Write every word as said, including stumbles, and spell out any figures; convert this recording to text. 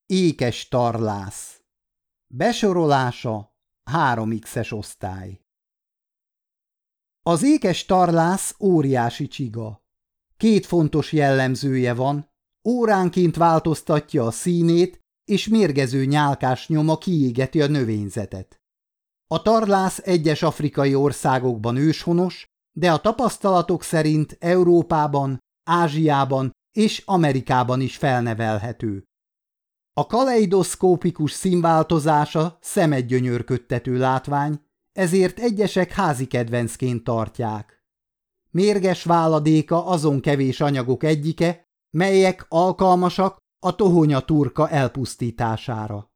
Ékes tarlász. Besorolása három iksz-es osztály. Az ékes tarlász óriási csiga. Két fontos jellemzője van, óránként változtatja a színét, és mérgező nyálkás nyoma kiégeti a növényzetet. A tarlász egyes afrikai országokban őshonos, de a tapasztalatok szerint Európában, Ázsiában és Amerikában is felnevelhető. A kaleidoszkópikus színváltozása szemet gyönyörködtető látvány, ezért egyesek házi kedvencként tartják. Mérges váladéka azon kevés anyagok egyike, melyek alkalmasak a tohonya turka elpusztítására.